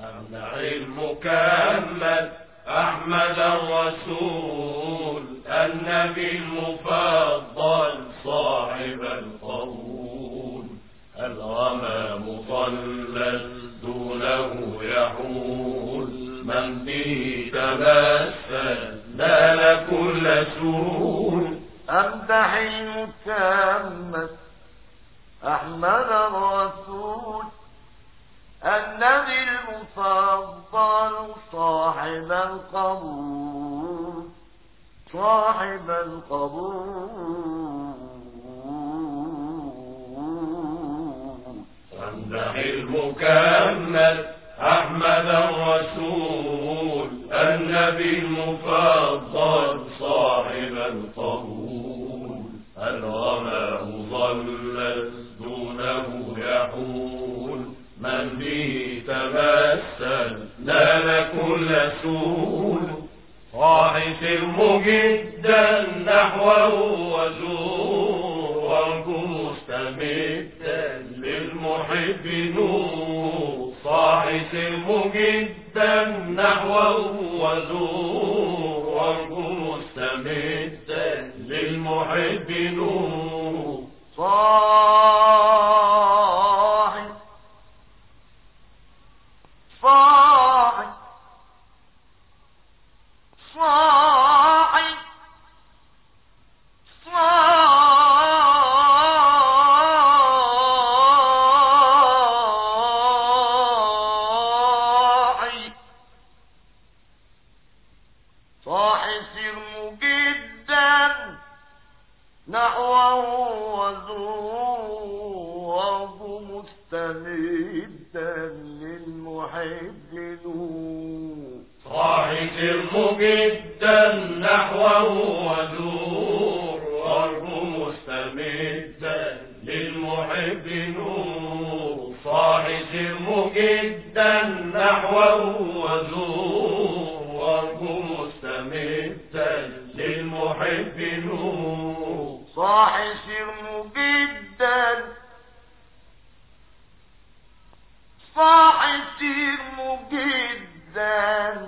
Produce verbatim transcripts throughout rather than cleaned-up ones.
أمدح المكمل أحمد الرسول النبي المفضل صاحب القول. الغمام ضلل دونه يحول من به تمثل نال كل سرور. أمدح المكمل أحمد الرسول النبي المفضل صاحب القبول صاحب القبول. أمدح المكمل أحمد الرسول النبي المفضل صاحب القبول. الغمام ظلل دونه يحول من به تمثل نال كل سول. صاحت مجدا نحوه وزور وارجو مستمدا للمحب نور. صاحت مجدا نحوه وزور وارجو مستمدا للمحب نور. صاحي صاحي صاحي صاحي صاحي سر جدا نحوه وزوره مستمدا للمحب نور. صاحي سر جدا نحوه وزور وارجو مستمدا للمحب نور. صاحي سر جدا نحوه وزور وارجو مستمدا للمحب نور. صاحي سر جدا صاحي سر جدا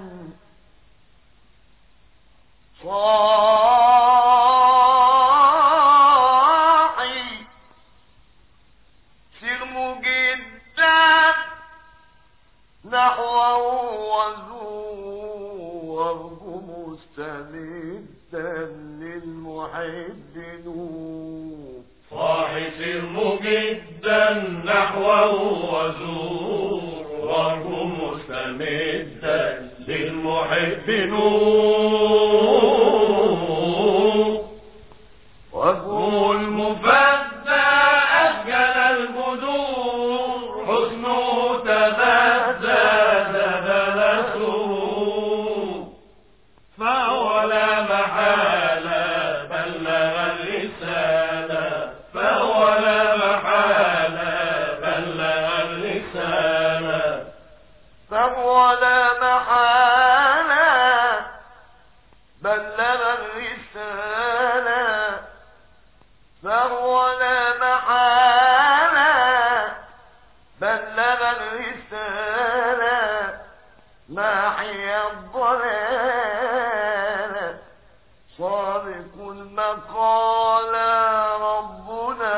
صاحي سر جدا نحوه وزوره مستمدا للمحب نور. صاحي سر جدا نحوه وزور وارجو مستمدا للمحب نور. وجهه المفدى أسجل البدور حسنه تبدى زبل سرور. فهو لا محالة بلغ الرسالة فهو لا محالة بلغ الرسالة فهو لا محالة بلغ الرسالة فهو لا محالة بلغ الرسالة ماحي الضلال صادق المقال ربنا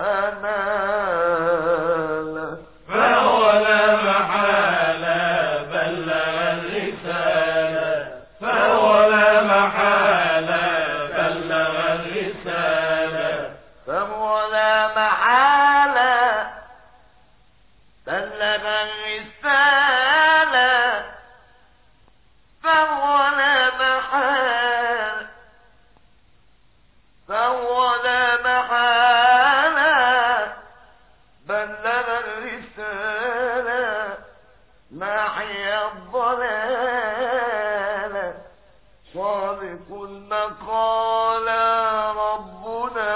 نال. فهو لا محالة بلغ الرسالة فهو لا محالة بلغ الرسالة فهو لا محالة بلغ الرسالة فهو لا محالة فهو لا محالة بلغ الرسالة ماحي الضلال صادق المقال ربنا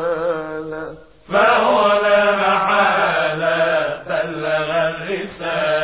نال. فهو لا محالة بلغ الرسالة